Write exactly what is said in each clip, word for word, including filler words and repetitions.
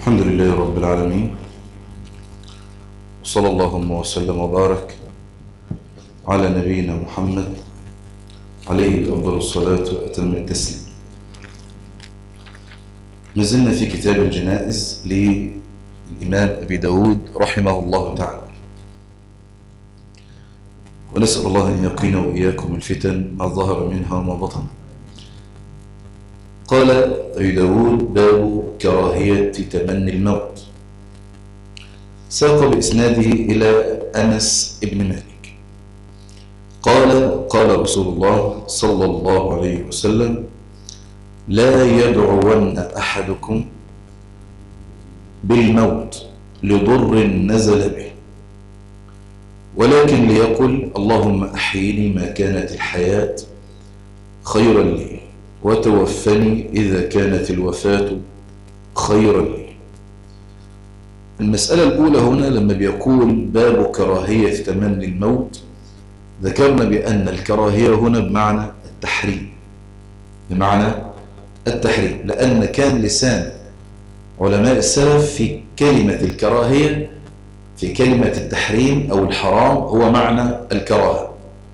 الحمد لله رب العالمين، وصلى اللهم وسلم وبارك على نبينا محمد عليه أفضل الصلاة وأتم التسليم. نزلنا في كتاب الجنائز للإمام أبي داود رحمه الله تعالى، ونسأل الله أن يقينا وإياكم الفتن ما ظهر منها وما بطن. قال أبي داود: باب كراهية تمني الموت. ساق بإسناده إلى أنس بن مالك قال: قال رسول الله صلى الله عليه وسلم: لا يدعون أحدكم بالموت لضر نزل به، ولكن ليقل: اللهم أحيني ما كانت الحياة خيرا لي، وتوفني إذا كانت الوفاة خيرا لي. المسألة الأولى هنا لما بيقول باب كراهية تمني الموت، ذكرنا بأن الكراهية هنا بمعنى التحريم، بمعنى التحريم، لأن كان لسان علماء السلف في كلمة الكراهية، في كلمة التحريم أو الحرام، هو معنى الكراهة.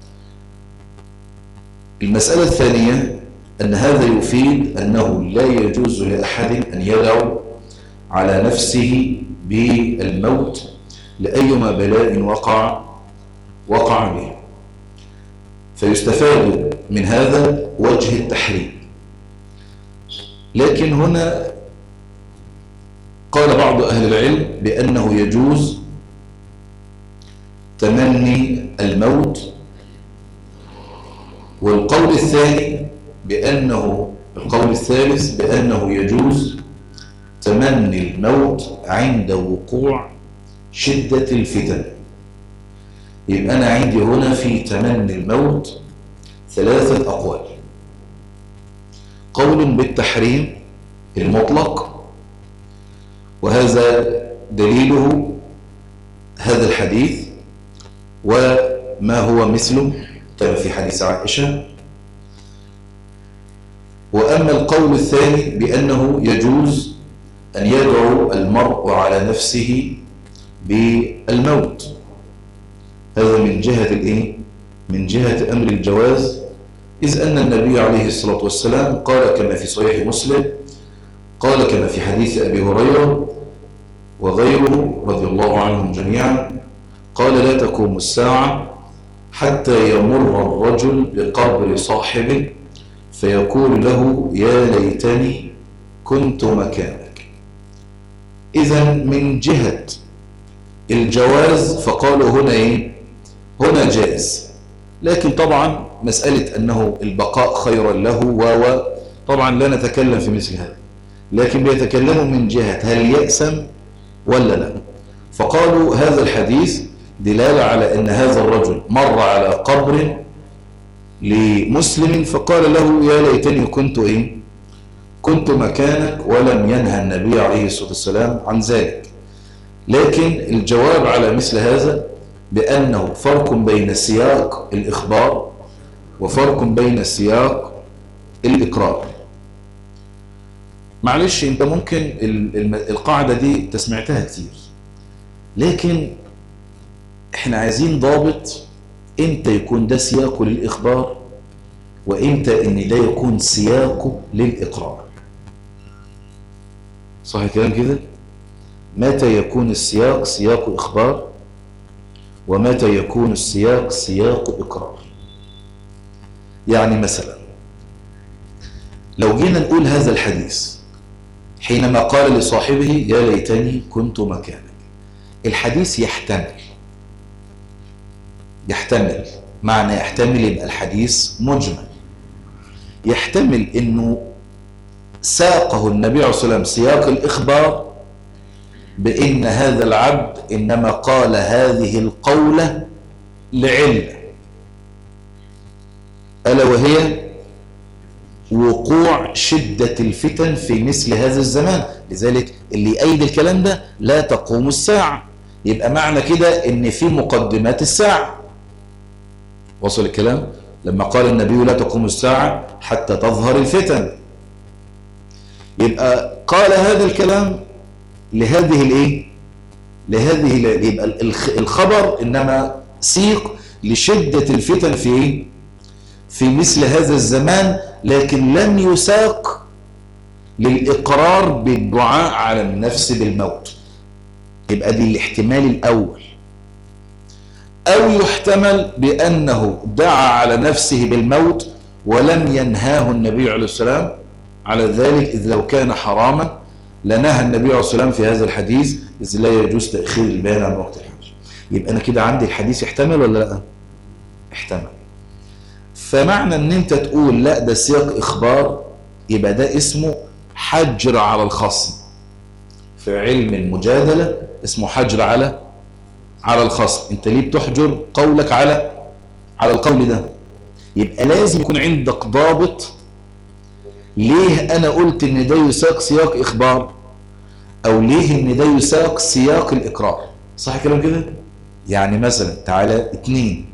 المسألة الثانية أن هذا يفيد أنه لا يجوز لأحد أن يدعو على نفسه بالموت لأيما بلاء وقع وقع به، فيستفاد من هذا وجه التحريم. لكن هنا قال بعض أهل العلم بأنه يجوز تمني الموت، والقول الثاني بأنه القول الثالث بأنه يجوز تمني الموت عند وقوع شدة الفتن. يبقى أنا عندي هنا في تمني الموت ثلاثة أقوال: قول بالتحريم المطلق، وهذا دليله هذا الحديث وما هو مثله كما في حديث عائشة. وأما القول الثاني بأنه يجوز أن يدعو المرء على نفسه بالموت، هذا من جهة الإيه؟ من جهة أمر الجواز، إذ أن النبي عليه الصلاة والسلام قال كما في صحيح مسلم، قال كما في حديث أبي هريرة وغيره رضي الله عنهم جميعا، قال: لا تقوم الساعة حتى يمر الرجل بقبر صاحبه فيقول له: يا ليتني كنت مكانك. إذن من جهة الجواز فقالوا هنا إيه؟ هنا جائز، لكن طبعا مسألة أنه البقاء خيرا له و طبعا لا نتكلم في مثل هذا، لكن بيتكلموا من جهة هل يأسم ولا لا. فقالوا هذا الحديث دلالة على أن هذا الرجل مر على قبر لمسلم فقال له: يا ليتني كنت إيه؟ كنت مكانك، ولم ينهى النبي عليه الصلاة والسلام عن ذلك. لكن الجواب على مثل هذا بأنه فرق بين سياق الإخبار وفرق بين سياق الإقرار. معلش انت ممكن القاعدة دي تسمعتها كتير، لكن احنا عايزين ضابط امتى يكون ده سياقه للإخبار وامتى ان ده يكون سياقه للإقرار. صح الكلام كده؟ متى يكون السياق سياق إخبار ومتى يكون السياق سياق إقرار. يعني مثلا لو جينا نقول هذا الحديث حينما قال لصاحبه: يا ليتني كنت مكانك، الحديث يحتمل يحتمل معنى يحتمل يبقى الحديث مجمل، يحتمل انه ساقه النبي عليه الصلاة والسلام سياق الإخبار بأن هذا العبد إنما قال هذه القولة لعلة، ألا وهي وقوع شدة الفتن في مثل هذا الزمان. لذلك اللي يأيد الكلام ده لا تقوم الساعة، يبقى معنى كده ان في مقدمات الساعة. وصل الكلام؟ لما قال النبي لا تقوم الساعة حتى تظهر الفتن، يبقى قال هذا الكلام لهذه الايه لهذه يبقى الخبر انما سيق لشدة الفتن في ايه في مثل هذا الزمان، لكن لم يساق للإقرار بالدعاء على النفس بالموت. يبقى دي الاحتمال الأول. أو يحتمل بأنه دعا على نفسه بالموت ولم ينهاه النبي عليه السلام على ذلك، إذ لو كان حراما لنهى النبي عليه السلام في هذا الحديث، إذ لا يجوز تأخير البيان عن وقت الحج. يبقى أنا كده عندي الحديث يحتمل ولا لا؟ احتمل. فمعنى ان انت تقول لا ده سياق اخبار، يبقى ده اسمه حجر على الخصم. في علم المجادلة اسمه حجر على على الخصم. انت ليه بتحجر قولك على على القول ده؟ يبقى لازم يكون عندك ضابط. ليه انا قلت ان ده يساق سياق اخبار، او ليه ان ده يساق سياق الاقرار؟ صح كلام كده؟ يعني مثلا تعالى اتنين،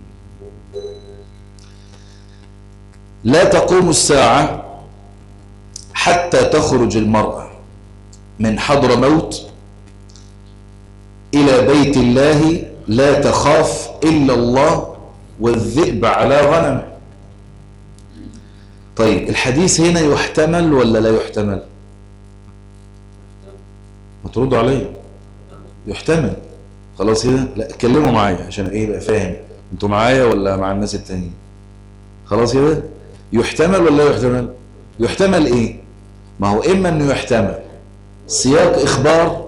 لا تقوم الساعة حتى تخرج المرأة من حضر موت إلى بيت الله لا تخاف إلا الله والذئب على غنم. طيب الحديث هنا يحتمل ولا لا يحتمل؟ ما تردوا علي. يحتمل. خلاص كده؟ لا اتكلموا معايا عشان ايه بقى فاهم. انتوا معايا ولا مع الناس التانيين؟ خلاص كده؟ يحتمل ولا لا يحتمل؟ يحتمل ايه؟ ما هو اما انه يحتمل سياق اخبار،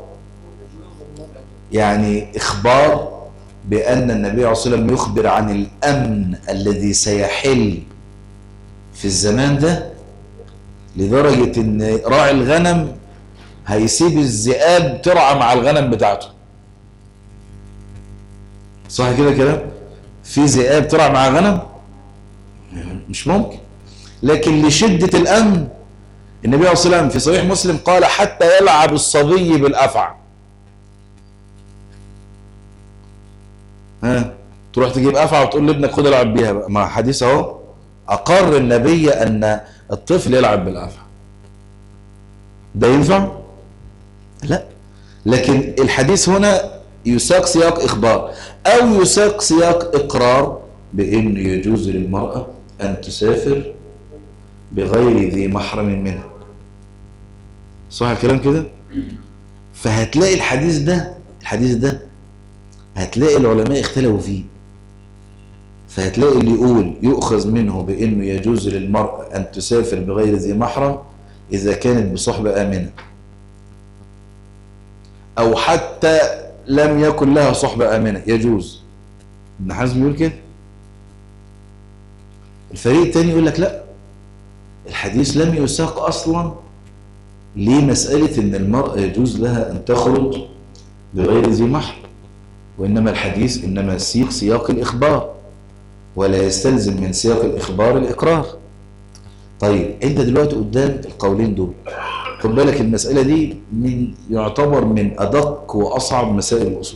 يعني اخبار بان النبي عليه الصلاه والسلام يخبر عن الامن الذي سيحل في الزمان ده، لدرجه ان راعي الغنم هيسيب الذئاب ترعى مع الغنم بتاعته. صح كده كلام؟ في ذئاب ترعى مع غنم؟ مش ممكن. لكن لشدة الأمن النبي عليه الصلاة والسلام في صحيح مسلم قال حتى يلعب الصبي بالأفعى. ها تروح تجيب أفعى وتقول لابنك خد العب بيها بقى. ما حديث اهو أقر النبي أن الطفل يلعب بالأفعى. ده ينفع؟ لا. لكن الحديث هنا يساق سياق إخبار أو يساق سياق إقرار بأن يجوز للمرأة أن تسافر بغير ذي محرم منها. صح الكلام كده؟ فهتلاقي الحديث ده الحديث ده هتلاقي العلماء اختلفوا فيه. فهتلاقي اللي يقول يؤخذ منه بأنه يجوز للمرأة أن تسافر بغير ذي محرم إذا كانت بصحبة آمنة، أو حتى لم يكن لها صحبة آمنة يجوز. ابن حزم يقول كده. الفريق الثاني يقول لك لا، الحديث لم يساق أصلا لمسألة إن المرأة يجوز لها أن تخرج بغير ذي محرم، وإنما الحديث إنما سيق سياق الإخبار، ولا يستلزم من سياق الإخبار الإقرار. طيب أنت دلوقتي قدام القولين دول، خد بالك المسألة دي من يعتبر من أدق وأصعب مسائل الأصول.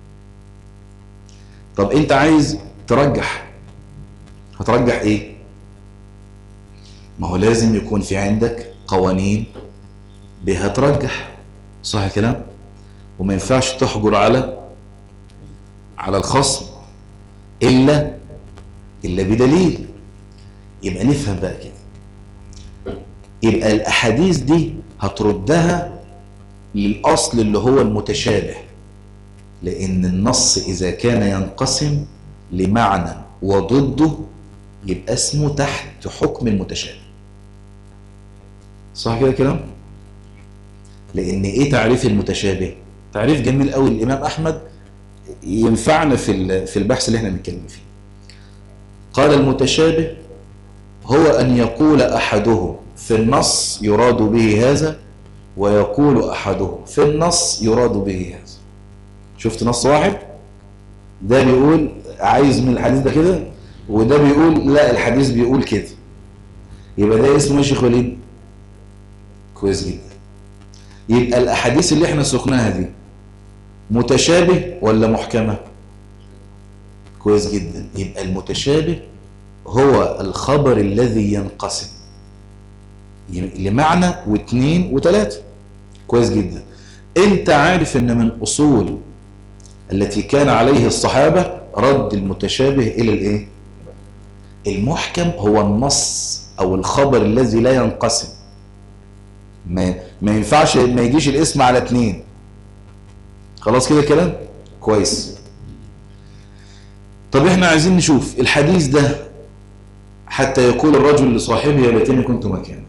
طب أنت عايز ترجح، هترجح إيه؟ ما هو لازم يكون في عندك قوانين بها ترجح. صح الكلام؟ وما ينفعش تحجر على على الخصم إلا إلا بدليل. يبقى نفهم بقى كده. يبقى الأحاديث دي هتردها للأصل اللي هو المتشابه، لأن النص إذا كان ينقسم لمعنى وضده يبقى اسمه تحت حكم المتشابه. صح كده كلام؟ لأن إيه تعريف المتشابه؟ تعريف جميل قوي الإمام أحمد ينفعنا في في البحث اللي احنا بنتكلم فيه. قال المتشابه هو أن يقول أحدهم في النص يراد به هذا، ويقول أحدهم في النص يراد به هذا. شفت نص واحد ده بيقول عايز من الحديث ده كده، وده بيقول لا الحديث بيقول كده. يبقى ده اسمه يا شيخ وليد؟ كويس جدا. يبقى الأحاديث اللي احنا سقناها دي متشابه ولا محكمة؟ كويس جدا. يبقى المتشابه هو الخبر الذي ينقسم لمعنى واثنين وثلاثة. كويس جدا. انت عارف ان من اصول التي كان عليه الصحابة رد المتشابه الى الايه؟ المحكم هو النص او الخبر الذي لا ينقسم. ما, ما ينفعش ما يجيش الاسم على اتنين. خلاص كده كلام كويس. طب احنا عايزين نشوف الحديث ده، حتى يقول الرجل لصاحبه يا ليتني كنت مكانه،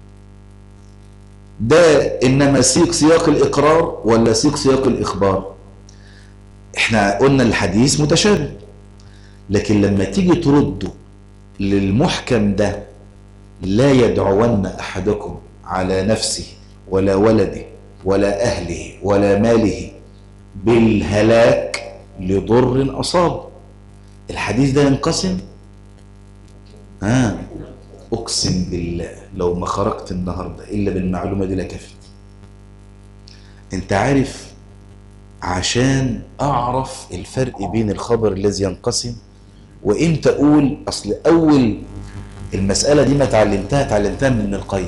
ده انما سيق سياق الاقرار ولا سيق سياق الاخبار؟ احنا قلنا الحديث متشابه، لكن لما تيجي ترده للمحكم ده، لا يدعون احدكم على نفسه ولا ولده ولا اهله ولا ماله بالهلاك لضر اصاب. الحديث ده ينقسم. ها آه. اقسم بالله لو ما خرجت النهارده الا بالمعلومه دي لكفت. انت عارف، عشان اعرف الفرق بين الخبر الذي ينقسم وامتى اقول اصل اول المساله دي ما اتعلمتها اتعلمتها من ابن القيم،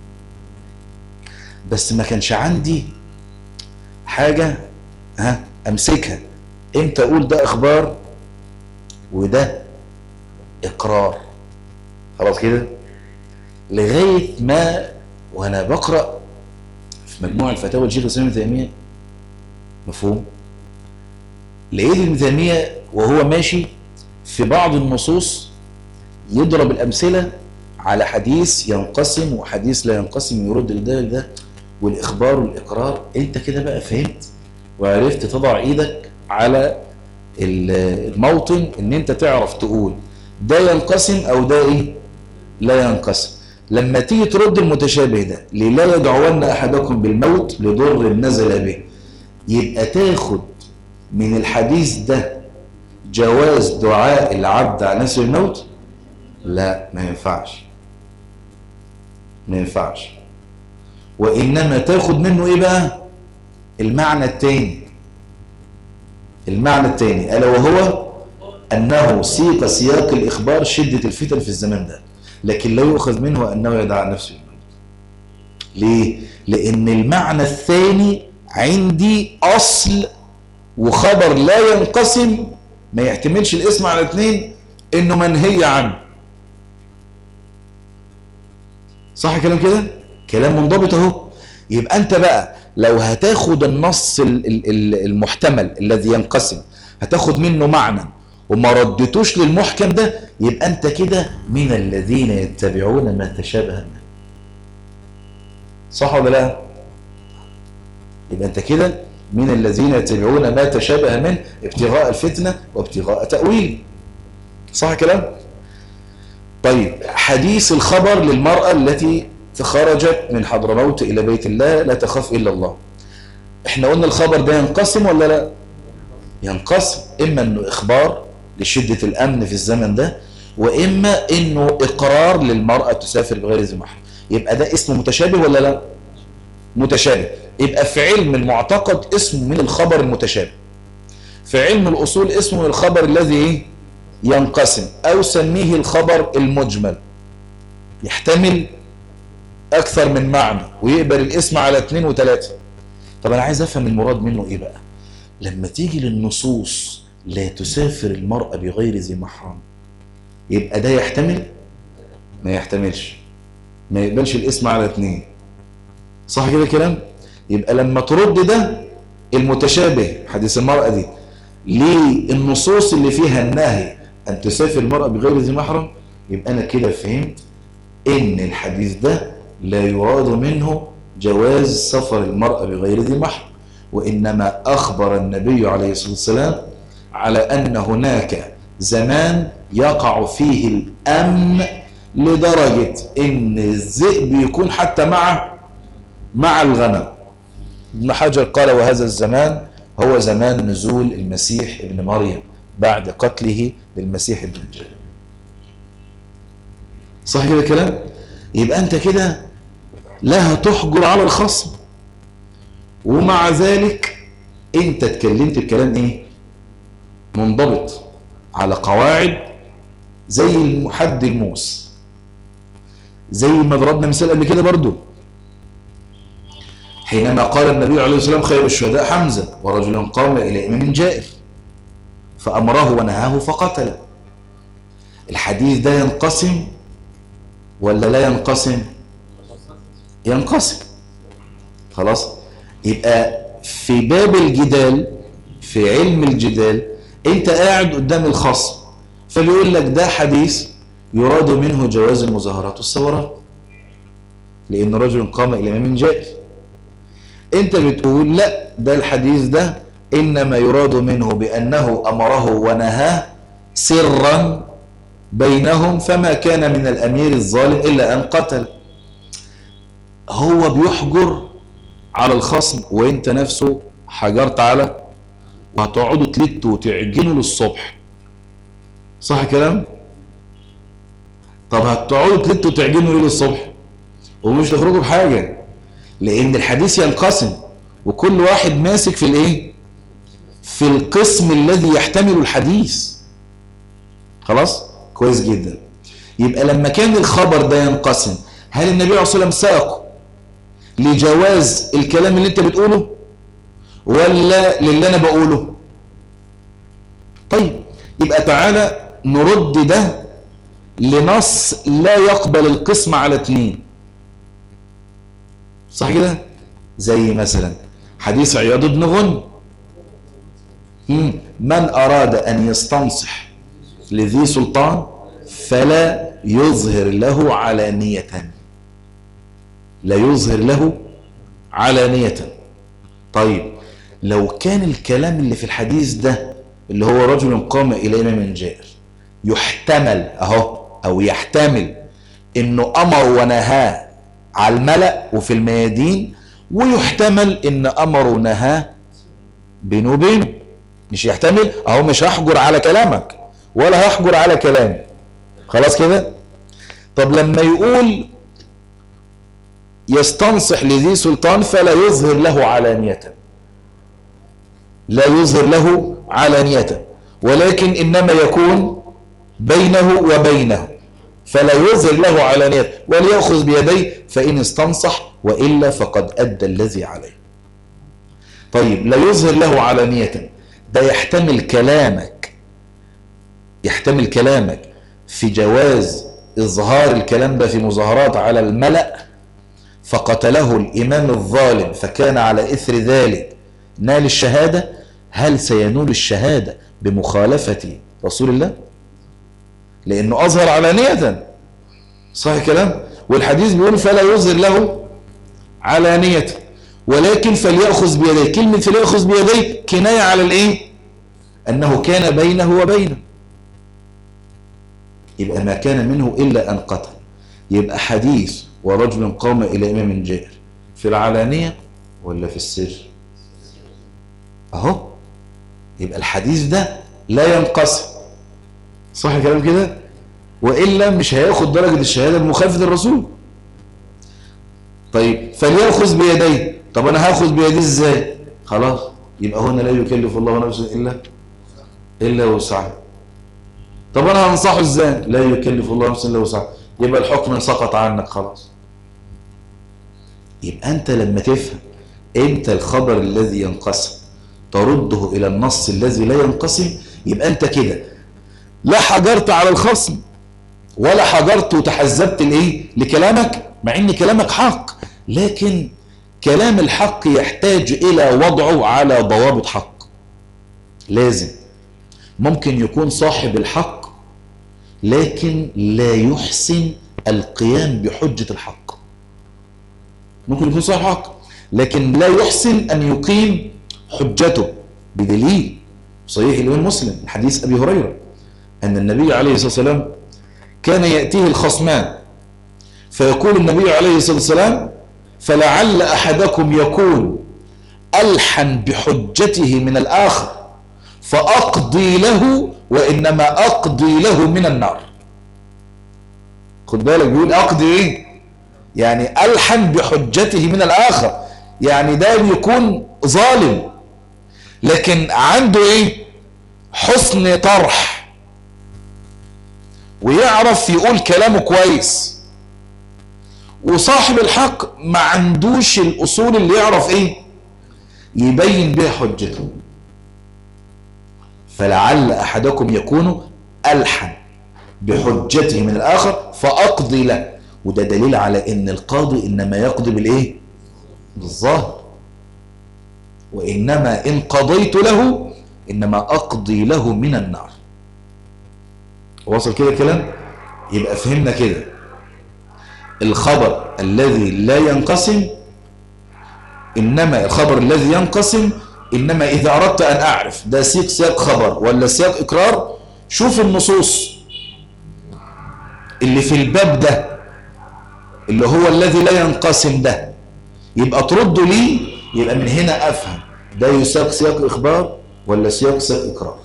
بس ما كانش عندي حاجه ها امسكها. امتى اقول ده اخبار وده اقرار؟ خلاص كده، لغايه ما وانا بقرا في مجموع الفتاوى لشيخ الاسلام ابن تيميه، مفهوم، لقيت ابن تيميه وهو ماشي في بعض النصوص يضرب الامثله على حديث ينقسم وحديث لا ينقسم، يرد لده ده والاخبار والاقرار. انت كده بقى فهمت وعرفت تضع ايدك على الموطن ان انت تعرف تقول ده ينقسم او ده ايه لا ينقسم. لما تيجي ترد المتشابه ده لا يدعون احدكم بالموت لضر نزل به، يبقى تاخد من الحديث ده جواز دعاء العبد على نفسه الموت؟ لا، ما ينفعش ما ينفعش. وانما تاخد منه ايه بقى؟ المعنى التاني، المعنى التاني الا وهو انه سيق سياق الاخبار شده الفتن في الزمان ده، لكن لا يؤخذ منه انه يدعى نفسه الموت. ليه؟ لان المعنى الثاني عندي اصل وخبر لا ينقسم، ما يحتملش الاسم على اثنين، انه منهي عنه. صح كلام كده؟ كلام منضبط اهو. يبقى انت بقى لو هتاخد النص المحتمل الذي ينقسم هتاخد منه معنى وما ردتوش للمحكم ده، يبقى انت كده من الذين يتبعون ما تشابه منه. صح ولا لا؟ يبقى انت كده من الذين يتبعون ما تشابه منه ابتغاء الفتنة وابتغاء تأويل. صح كلام؟ طيب، حديث الخبر للمرأة التي خرجت من حضرموت إلى بيت الله لا تخاف إلا الله، احنا قلنا الخبر ده ينقسم ولا لا؟ ينقسم، إما أنه إخبار لشدة الأمن في الزمن ده، وإما أنه إقرار للمرأة تسافر بغير ذي محرم. يبقى ده اسمه متشابه ولا لا؟ متشابه. يبقى في علم المعتقد اسمه من الخبر المتشابه، في علم الأصول اسمه من الخبر الذي ينقسم، أو سميه الخبر المجمل، يحتمل أكثر من معنى ويقبل الاسم على اثنين وثلاثة. طب أنا عايز أفهم المراد منه إيه بقى؟ لما تيجي للنصوص لا تسافر المرأة بغير ذي محرم، يبقى ده يحتمل؟ ما يحتملش، ما يقبلش الاسم على اثنين. صح كده كلام؟ يبقى لما ترد ده المتشابه حديث المرأة دي للنصوص اللي فيها النهي أن تسافر المرأة بغير ذي محرم، يبقى أنا كده فهمت إن الحديث ده لا يراد منه جواز سفر المرأة بغير ذي محرم، وإنما أخبر النبي عليه الصلاة والسلام على أن هناك زمان يقع فيه الأمن لدرجة إن الذئب يكون حتى مع مع الغنم. ابن حجر قال وهذا الزمان هو زمان نزول المسيح ابن مريم بعد قتله للمسيح الدجال. صح كده كلام؟ يبقى أنت كده لا هتحجر على الخصم، ومع ذلك أنت اتكلمت بكلام إيه؟ منضبط على قواعد زي المحد الموس، زي ما ضربنا مثال قبل كده برضو. حينما قال النبي عليه الصلاة والسلام خير الشهداء حمزة ورجل قام إلى إمام جائر فأمره ونهاه فقتله. الحديث ده ينقسم ولا لا ينقسم؟ ينقسم. خلاص. يبقى في باب الجدال، في علم الجدال، انت قاعد قدام الخصم فبيقول لك ده حديث يراد منه جواز المظاهرات والثورات لأن رجل قام إلى إمام جائر. انت بتقول لا، ده الحديث ده إنما يراد منه بأنه أمره ونهاه سرا بينهم فما كان من الأمير الظالم إلا أن قتل. هو بيحجر على الخصم وانت نفسه حجرت على، وهتقعدوا تلتوا وتعجنوا للصبح. صح كلام؟ طب هتقعدوا تلتوا وتعجنوا ليه للصبح ومش تخرجوا بحاجة؟ لأن الحديث ينقسم وكل واحد ماسك في الايه؟ في القسم الذي يحتمل الحديث. خلاص؟ كويس جدا. يبقى لما كان الخبر ده ينقسم، هل النبي عليه الصلاة والسلام ساقه لجواز الكلام اللي انت بتقوله ولا للي انا بقوله؟ طيب يبقى تعالى نرد ده لنص لا يقبل القسم على اتنين. صح كده؟ زي مثلا حديث عياض بن غنم، من أراد أن يستنصح لذي سلطان فلا يظهر له علانية، لا يظهر له علانية. طيب لو كان الكلام اللي في الحديث ده اللي هو رجل قام إلى إمام جائر يحتمل أهو أو يحتمل إنه أمر ونهاه على الملأ وفي الميادين، ويحتمل إن أمر ونهاه بينه وبينه، مش يحتمل أهو، مش هحجر على كلامك ولا هحجر على كلامي. خلاص كده؟ طب لما يقول يستنصح لذي سلطان فلا يظهر له علانية، لا يظهر له علانية، ولكن إنما يكون بينه وبينه، فلا يظهر له علانية وليأخذ بيديه فإن استنصح وإلا فقد أدى الذي عليه. طيب لا يظهر له علانية ده يحتمل كلامك، يحتمل كلامك في جواز إظهار الكلام ده في مظاهرات على الملأ فقتله الإمام الظالم فكان على إثر ذلك نال الشهادة. هل سينول الشهادة بمخالفة رسول الله؟ لأنه أظهر علانية. صحيح كلام؟ والحديث بيقول فلا يظهر له علانية ولكن فليأخذ بيديه. كلمة فليأخذ بيديه كناية على الإيه؟ أنه كان بينه وبينه، يبقى ما كان منه إلا أن قتل. يبقى حديث ورجل قام إلى إمام جائر في العلانية ولا في السر؟ أهو يبقى الحديث ده لا ينقسم. صح كلام كده؟ وإلا مش هياخد درجة الشهادة بمخالفة الرسول. طيب فليأخذ بيديه، طب أنا هاخذ بيديه إزاي؟ خلاص يبقى هنا لا يكلف الله نفسا إلا إلا وسعها. طب أنا هنصحه إزاي؟ لا يكلف الله نفسا إلا وسعها، يبقى الحكم سقط عنك خلاص. يبقى أنت لما تفهم أنت الخبر الذي ينقسم ترده إلى النص الذي لا ينقسم، يبقى أنت كده لا حجرت على الخصم ولا حجرت وتحزبت الإيه لكلامك، مع إن كلامك حق، لكن كلام الحق يحتاج إلى وضعه على ضوابط حق. لازم ممكن يكون صاحب الحق لكن لا يحسن القيام بحجة الحق. ممكن يكون صاحب حق لكن لا يحسن أن يقيم حجته بدليل صحيح الإمام مسلم حديث أبي هريرة أن النبي عليه الصلاة والسلام كان يأتيه الخصمان فيقول النبي عليه الصلاة والسلام فلعل أحدكم يكون ألحن بحجته من الآخر فأقضي له وإنما أقضي له من النار. خد بالك بيقول أقضي إيه؟ يعني ألحن بحجته من الآخر، يعني ده يكون ظالم لكن عنده إيه؟ حسن طرح ويعرف يقول كلامه كويس وصاحب الحق ما عندوش الأصول اللي يعرف إيه يبين بها حجته. فلعل أحدكم يكون ألحن بحجته من الآخر فأقضي له. وده دليل على إن القاضي إنما يقضي بالإيه؟ بالظاهر. وإنما إن قضيت له إنما أقضي له من النار. وصل كده الكلام؟ يبقى فهمنا كده الخبر الذي لا ينقسم، إنما الخبر الذي ينقسم إنما إذا أردت أن أعرف ده سياق سياق خبر ولا سياق إقرار، شوف النصوص اللي في الباب ده اللي هو الذي لا ينقسم ده، يبقى ترده لي، يبقى من هنا أفهم ده يساق سياق إخبار ولا سياق سياق إقرار.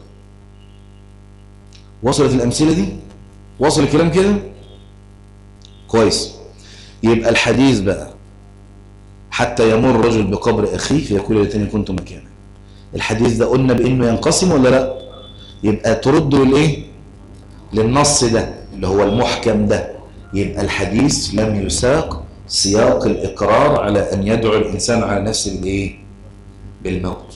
وصلت الأمثلة دي؟ وصل الكلام كده؟ كويس. يبقى الحديث بقى حتى يمر الرجل بقبر أخيه فيقول ليتني كنت مكانه. الحديث ده قلنا بأنه ينقسم ولا لا؟ يبقى ترده للإيه؟ للنص ده اللي هو المحكم ده. يبقى الحديث لم يساق سياق الإقرار على أن يدعو الإنسان على نفسه بالإيه؟ بالموت.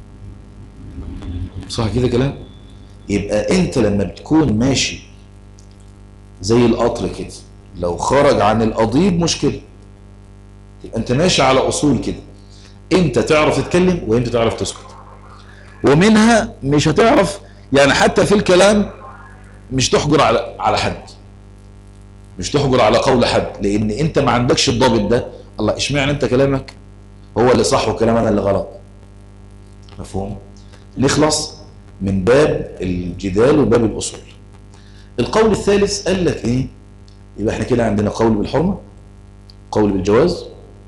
صح كده كلام؟ يبقى أنت لما بتكون ماشي زي القطر كده لو خرج عن القضيب مشكلة، يبقى أنت ماشي على أصول كده، أنت تعرف تتكلم وأنت تعرف تسكت، ومنها مش هتعرف يعني حتى في الكلام مش تحجر على على حد، مش تحجر على قول حد، لأن أنت ما عندكش الضابط ده. الله اشمعنى أنت كلامك هو اللي صح وكلام أنا اللي غلط؟ مفهوم؟ نخلص من باب الجدال وباب الأصول. القول الثالث قال لك إيه؟ يبقى احنا كده عندنا قول بالحرمة، قول بالجواز،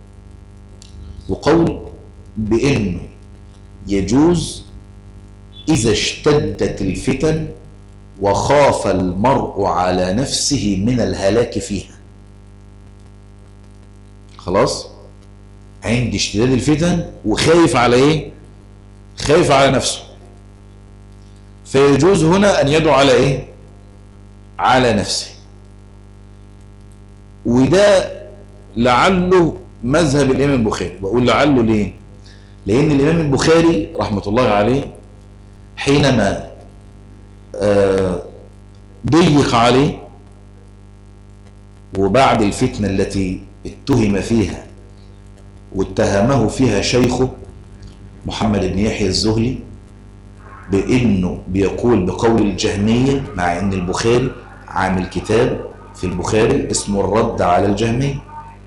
وقول بأنه يجوز إذا اشتدت الفتن وخاف المرء على نفسه من الهلاك فيها. خلاص؟ عند اشتداد الفتن وخايف على ايه؟ خايف على نفسه، فيجوز هنا أن يدعو على ايه؟ على نفسه. وده لعله مذهب الإمام البخاري. بقول لعله ليه؟ لأن الإمام البخاري رحمة الله عليه حينما آه ضيق عليه وبعد الفتنة التي اتهم فيها واتهمه فيها شيخه محمد بن يحيى الزهلي بأنه بيقول بقول الجهمية، مع أن البخاري عامل كتاب في البخاري اسمه الرد على الجهمية.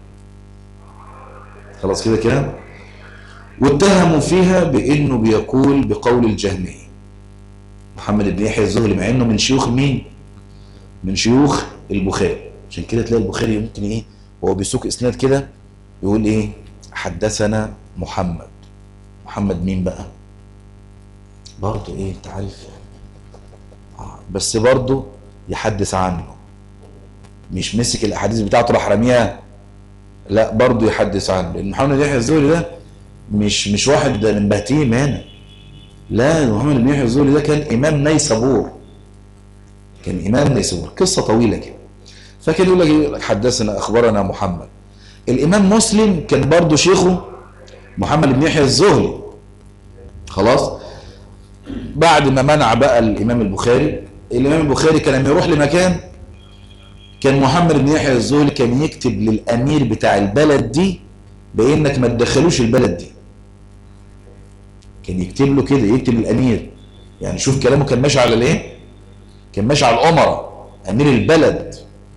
خلاص كده كلام؟ واتهموا فيها بأنه بيقول بقول الجهمية محمد بن يحيى الزهلي، مع أنه من شيوخ مين؟ من شيوخ البخاري. عشان كده تلاقي البخاري ممكن إيه وهو بيسوق إسناد كده يقول إيه؟ حدثنا محمد. محمد مين بقى؟ برضه إيه أنت عارف آه بس برضه يحدث عنه، مش مسك الأحاديث بتاعته راح رميها، لا برضه يحدث عنه. لأن محمد بن يحيى الزهري ده مش مش واحد من بهتيم هنا، لا، محمد بن يحيى الزهري ده كان إمام نيسابور، كان إمام نيسابور، قصة طويلة كده. فكان يقول لك يقول لك حدثنا أخبرنا محمد. الإمام مسلم كان برضه شيخه محمد بن يحيى الزهري. خلاص؟ بعد ما منع بقى الإمام البخاري، الإمام البخاري كان لما يروح لمكان كان محمد بن يحيى الزهري كان يكتب للأمير بتاع البلد دي بأنك ما تدخلوش البلد دي. كان يكتب له كده، يكتب للأمير، يعني شوف كلامه كان ماشي على الايه؟ كان ماشي على الأمراء، أمير البلد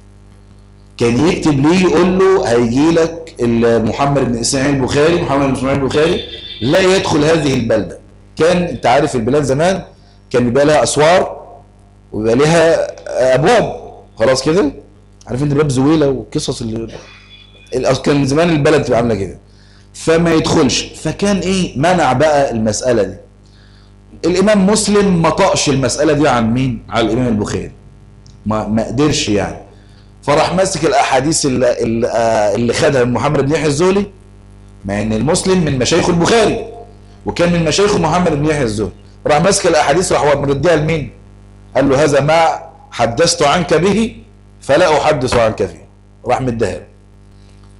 كان يكتب ليه يقول له هيجي لك محمد بن إسماعيل البخاري، محمد بن إسماعيل البخاري لا يدخل هذه البلدة. كان انت عارف البلاد زمان كان بيبقى لها أسوار ويبقى لها أبواب. خلاص كده؟ عارف انت باب زويلة وقصص اللي كان زمان البلد تبقى عامله كده، فما يدخلش. فكان ايه؟ منع بقى المسألة دي. الإمام مسلم ما طقش المسألة دي عن مين؟ على الإمام البخاري، ما ما قدرش يعني. فراح ماسك الأحاديث اللي, اللي خدها من محمد بن يحيى الزهري، مع ان المسلم من مشايخ البخاري وكان من مشايخ محمد بن يحيى الزهري، راح ماسك الأحاديث راح مرديها لمين؟ قال له هذا ما حدثت عنك به فلا أحدث عنك فيه، راح مديها له.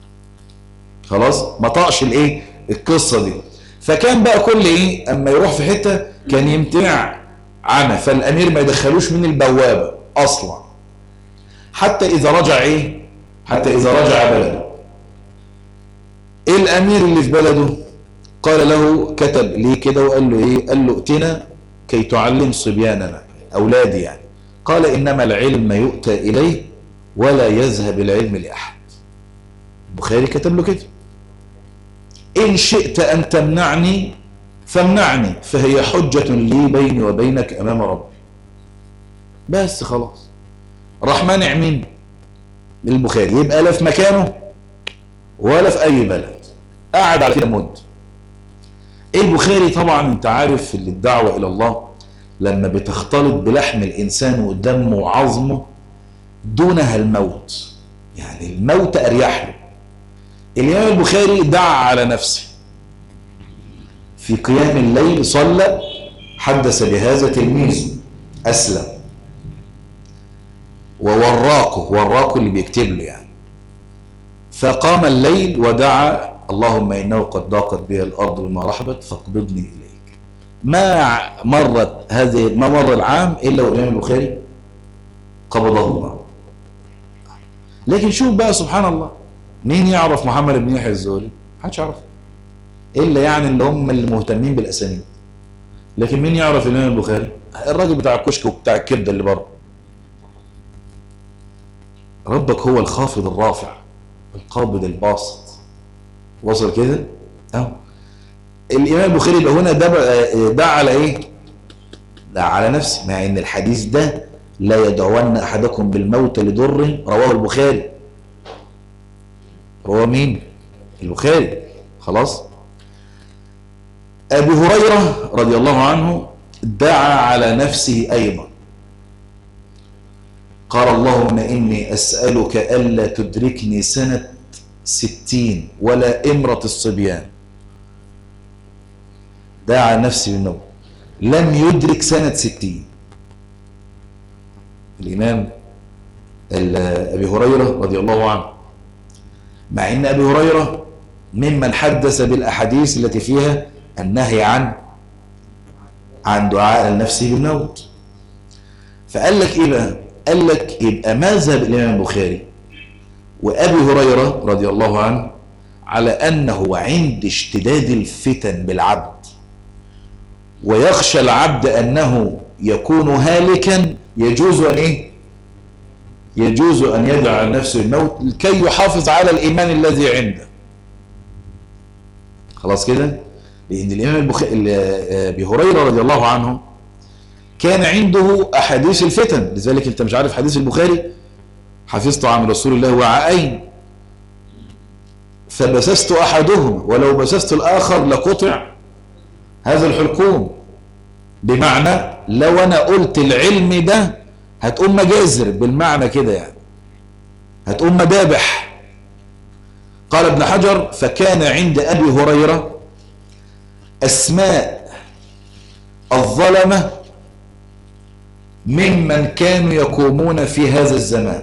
خلاص ما طقش الايه القصه دي. فكان بقى كل ايه اما يروح في حته كان يمتنع عنها، فالامير ما يدخلوش من البوابه اصلا حتى اذا رجع ايه حتى اذا رجع بلده. ايه الامير اللي في بلده قال له، كتب ليه كده وقال له ايه، قال له ائتنا كي تعلم صبياننا اولادي يعني. قال انما العلم يؤتى اليه ولا يذهب العلم لاحد. البخاري كتب له كده، ان شئت ان تمنعني فامنعني فهي حجة لي بيني وبينك امام ربي. بس خلاص راح مانع مين؟ البخاري. يبقى لا في مكانه ولا في اي بلد، قعد على كده مده. البخاري طبعا انت عارف اللي الدعوة الى الله لما بتختلط بلحم الانسان ودمه وعظمه دونها الموت، يعني الموت اريح له. الامام البخاري دعا على نفسه في قيام الليل، صلى، حدث بهذا تلميذه اسلم ووراقه، وراقه اللي بيكتب له يعني. فقام الليل ودعا اللهم انه قد ضاقت بي الارض بما رحبت فاقبضني اليك. ما مرت هذه ما مر العام الا والامام البخاري قبضه الله. لكن شوف بقى سبحان الله، مين يعرف محمد بن يحيى الزهري؟ محدش يعرف الا يعني اللي هم المهتمين بالاسانيد. لكن مين يعرف الامام البخاري؟ الراجل بتاع الكشك وبتاع الكبده اللي بره. ربك هو الخافض الرافع القابض الباسط. وصل كده؟ اهو الامام البخاري يبقى هنا دعا على ايه؟ دعا على نفسه، مع ان الحديث ده لا يدعون احدكم بالموت لضر، رواه البخاري. رواه مين؟ البخاري. خلاص. ابي هريره رضي الله عنه دعا على نفسه ايضا، قال اللهم اني اسالك الا تدركني سنه ستين ولا امرة الصبيان. دعا نفسي بالنوم، لم يدرك سنة ستين. الإمام أبي هريرة رضي الله عنه، مع أن أبي هريرة ممن حدث بالأحاديث التي فيها النهي عن عن دعاء النفس بالموت. فقال لك إيه بقى؟ قال لك يبقى مذهب الإمام البخاري وأبي هريرة رضي الله عنه على أنه عند اشتداد الفتن بالعبد ويخشى العبد أنه يكون هالكا يجوز أن إيه؟ يجوز أن يدعى نفسه الموت لكي يحافظ على الإيمان الذي عنده. خلاص كده؟ لأن الإمام البخاري أبي هريرة رضي الله عنه كان عنده أحاديث الفتن، لذلك أنت مش عارف حديث البخاري حفظت عن رسول الله وعاءين فبسست أحدهما ولو بسست الآخر لقطع هذا الحلقوم. بمعنى لو أنا قلت العلم ده هتقوم مجازر بالمعنى كده، يعني هتقوم مدابح. قال ابن حجر فكان عند أبي هريرة أسماء الظلمة ممن كانوا يقومون في هذا الزمان.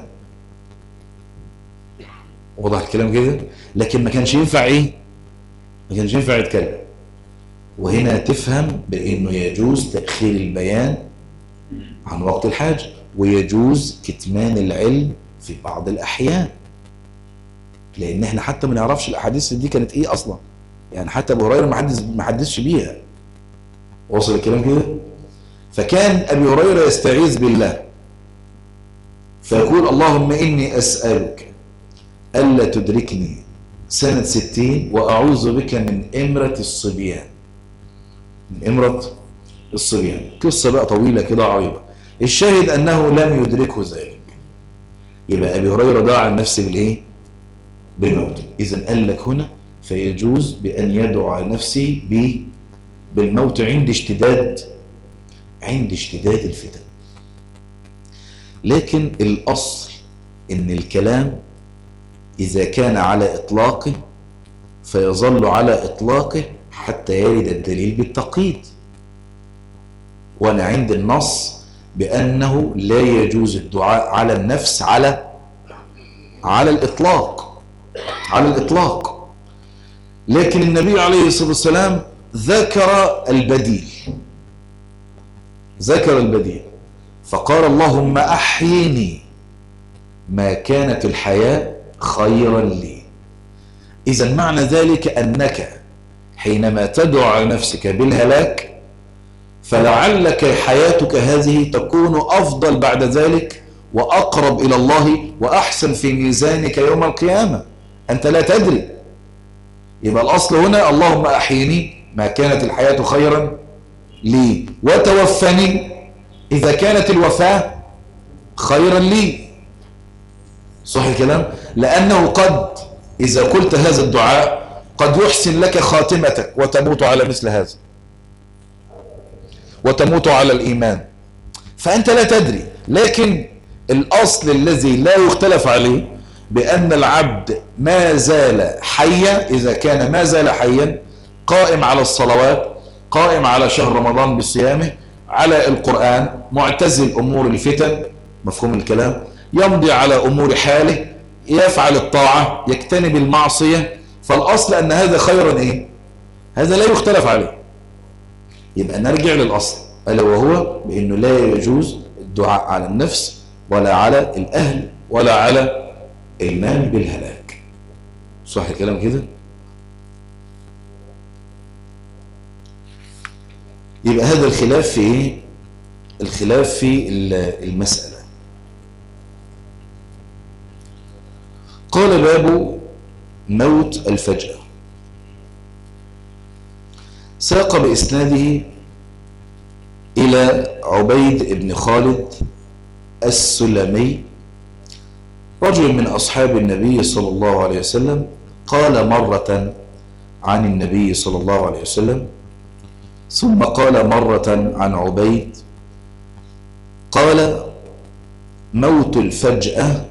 وضح الكلام كده؟ لكن ما كانش ينفع ايه؟ ما كانش ينفع يتكلم. وهنا تفهم بانه يجوز تأخير البيان عن وقت الحاجة، ويجوز كتمان العلم في بعض الأحيان، لأن احنا حتى ما نعرفش الأحاديث دي كانت ايه أصلا. يعني حتى أبو هريرة ما حدث ما حدثش بيها. وصل الكلام كده؟ فكان أبي هريرة يستعيذ بالله فيقول اللهم إني أسألك ألا تدركني سنة ستين وأعوذ بك من إمرة الصبيان. من إمرة الصبيان قصة بقى طويلة كده عريضة. الشاهد أنه لم يدركه ذلك. يبقى أبي هريرة دعا عن نفسه بالإيه؟ بالموت. إذن قال لك هنا فيجوز بأن يدعو نفسه بالموت عند اشتداد عند اشتداد الفتن. لكن الأصل إن الكلام إذا كان على إطلاقه فيظل على إطلاقه حتى يرد الدليل بالتقييد. وأنا عند النص بأنه لا يجوز الدعاء على النفس على على الإطلاق على الإطلاق لكن النبي عليه الصلاة والسلام ذكر البديل، ذكر البديل فقال اللهم أحيني ما كانت الحياة خيرا لي. إذن معنى ذلك أنك حينما تدعو على نفسك بالهلاك فلعلك حياتك هذه تكون أفضل بعد ذلك وأقرب إلى الله وأحسن في ميزانك يوم القيامة، أنت لا تدري. يبقى الأصل هنا اللهم أحيني ما كانت الحياة خيرا لي وتوفني إذا كانت الوفاة خيرا لي. صح الكلام؟ لأنه قد إذا قلت هذا الدعاء قد يحسن لك خاتمتك وتموت على مثل هذا وتموت على الإيمان، فأنت لا تدري. لكن الأصل الذي لا يختلف عليه بأن العبد ما زال حيا، إذا كان ما زال حيا قائم على الصلوات، قائم على شهر رمضان بصيامه، على القرآن، معتزل أمور الفتن، مفهوم الكلام، يمضي على أمور حاله، يفعل الطاعة، يجتنب المعصية، فالأصل أن هذا خيرا إيه؟ هذا لا يختلف عليه. يبقى نرجع للأصل ألا وهو بأنه لا يجوز الدعاء على النفس ولا على الأهل ولا على المال بالهلاك. صح الكلام كده؟ يبقى هذا الخلاف في إيه؟ الخلاف في المسألة. قال باب موت الفجأة. ساق بإسناده إلى عبيد بن خالد السلمي رجل من أصحاب النبي صلى الله عليه وسلم قال مرة عن النبي صلى الله عليه وسلم، ثم قال مرة عن عبيد قال موت الفجأة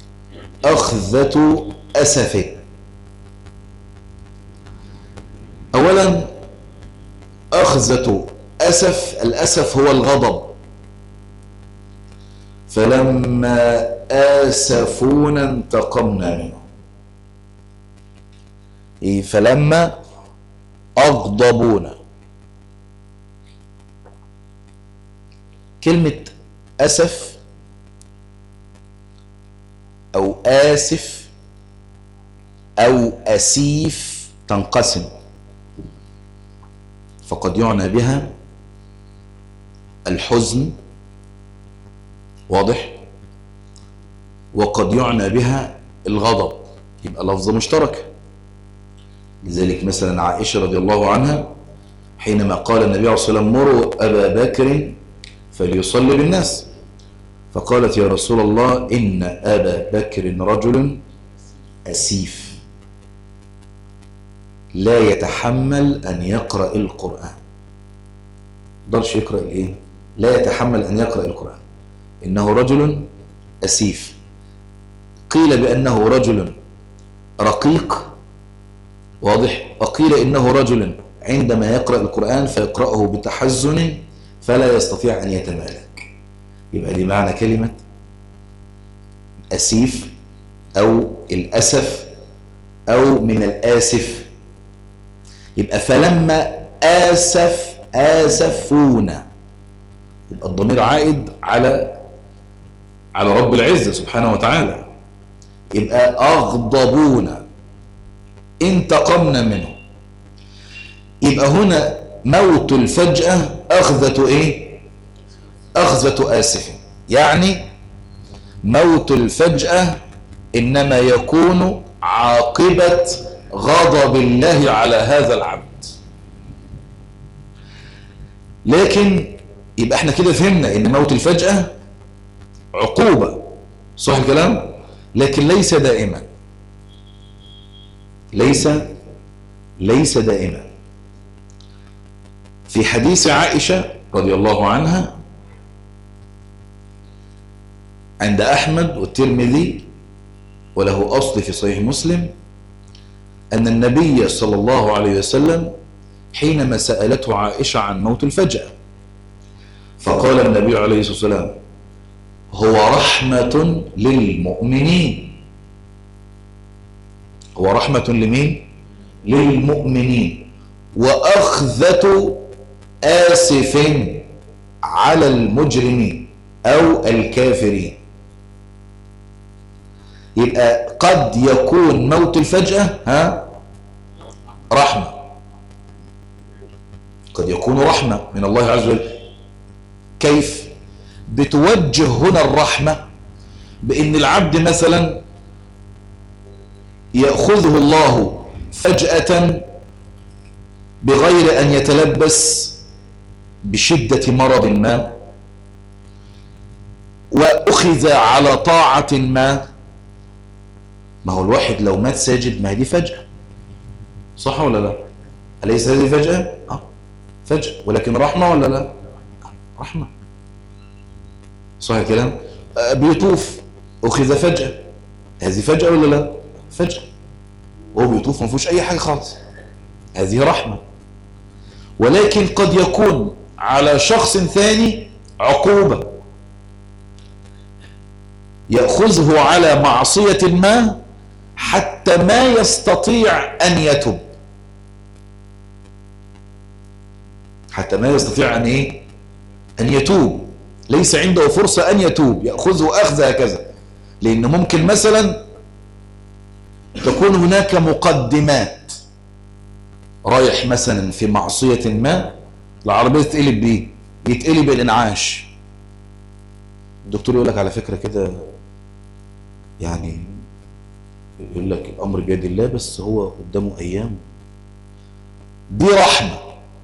أخذة أسف. أولا أخذة أسف، الأسف هو الغضب، فلما آسفونا انتقمنا منه، إيه فلما أغضبونا. كلمة أسف أو آسف أو أسيف تنقسم، فقد يعنى بها الحزن، واضح، وقد يعنى بها الغضب، يبقى لفظة مشتركة. لذلك مثلا عائشة رضي الله عنها حينما قال النبي عليه الصلاة والسلام مروا أبا بكر فليصلي بالناس، فقالت يا رسول الله إن أبا بكر رجل أسيف لا يتحمل أن يقرأ القرآن. مقدرش يقرأ الإيه؟ لا يتحمل أن يقرأ القرآن، إنه رجل أسيف. قيل بأنه رجل رقيق، واضح، وقيل إنه رجل عندما يقرأ القرآن فيقرأه بتحزن فلا يستطيع أن يتمالك. يبقى دي معنى كلمة أسيف أو الأسف أو من الآسف. يبقى فلما آسف آسفونا، يبقى الضمير عائد على على رب العزة سبحانه وتعالى. يبقى أغضبونا انتقمنا منه. يبقى هنا موت الفجأة أخذة إيه؟ أخذة آسف، يعني موت الفجأة إنما يكون عاقبة غضب الله على هذا العبد. لكن يبقى احنا كده فهمنا ان موت الفجأة عقوبة، صح الكلام؟ لكن ليس دائما، ليس ليس دائما. في حديث عائشة رضي الله عنها عند أحمد والترمذي وله أصل في صحيح مسلم أن النبي صلى الله عليه وسلم حينما سألته عائشة عن موت الفجأة فقال النبي عليه الصلاة والسلام هو رحمة للمؤمنين. هو رحمة لمين؟ للمؤمنين وأخذة آسف على المجرمين أو الكافرين. يبقى قد يكون موت الفجأة ها رحمة، قد يكون رحمة من الله عز وجل. كيف؟ بتوجه هنا الرحمة بأن العبد مثلا يأخذه الله فجأة بغير أن يتلبس بشدة مرض ما، وأخذ على طاعة ما. ما هو الواحد لو مات ساجد ما دي فجأة، صح ولا لا؟ أليس هذه فجأة؟ آه فجأة، ولكن رحمة ولا لا؟ رحمة، صح الكلام؟ آه بيطوف أخذ فجأة، هذه فجأة ولا لا؟ فجأة، وهو بيطوف ما فيهوش أي حاجة خالص، هذه رحمة. ولكن قد يكون على شخص ثاني عقوبة، يأخذه على معصية ما حتى ما يستطيع أن يتوب، حتى ما يستطيع أن إيه؟ أن يتوب، ليس عنده فرصة أن يتوب، يأخذه أخذ هكذا. لأنه ممكن مثلا تكون هناك مقدمات، رايح مثلا في معصية ما، العربية تتقلب بيه، يتقلب الانعاش، الدكتور يقول لك على فكرة كده، يعني يقول لك الأمر بيد الله بس هو قدامه أيام. دي رحمة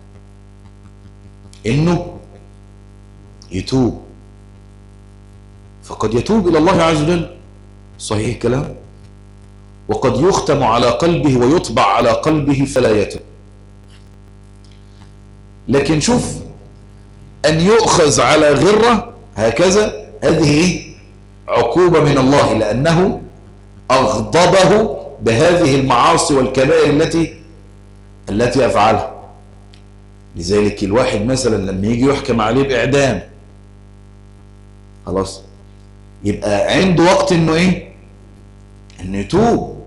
إنه يتوب، فقد يتوب إلى الله عز وجل، صحيح الكلام، وقد يختم على قلبه ويطبع على قلبه فلا يتوب. لكن شوف، أن يؤخذ على غرة هكذا، هذه عقوبة من الله، لأنه أغضبه بهذه المعاصي والكبائر التي التي أفعلها. لذلك الواحد مثلا لما يجي يحكم عليه بإعدام، خلاص يبقى عنده وقت إنه إيه؟ إنه يتوب،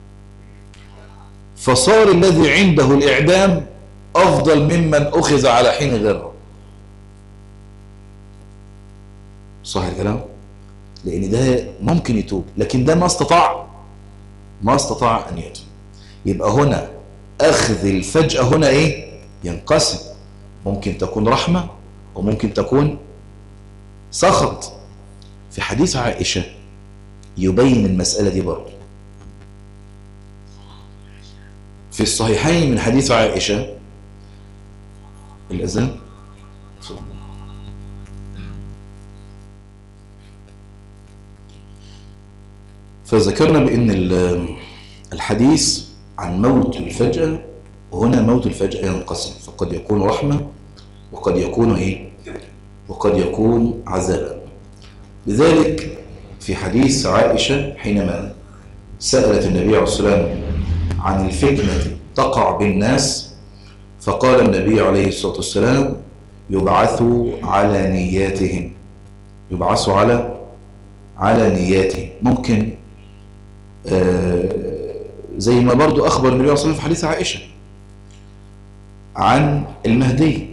فصار الذي عنده الإعدام أفضل ممن أخذ على حين غره، صح الكلام؟ لأن ده ممكن يتوب، لكن ده ما استطاع ما استطاع أن يتوب. يبقى هنا أخذ الفجأة هنا إيه؟ ينقسم، ممكن تكون رحمة وممكن تكون سخط. في حديث عائشة يبين المسألة دي برضه، في الصحيحين من حديث عائشة. الأذان فذكرنا بأن الحديث عن موت الفجأة، وهنا موت الفجأة ينقسم، فقد يكون رحمة وقد يكون إيه؟ وقد يكون عذابا. لذلك في حديث عائشة حينما سألت النبي عليه الصلاة والسلام عن الفتنة تقع بالناس، فقال النبي عليه الصلاة والسلام: يبعثوا على نياتهم، يبعثوا على على نياتهم. ممكن آه زي ما برضو أخبر النبي عليه الصلاة والسلام في حديث عائشة عن المهدي،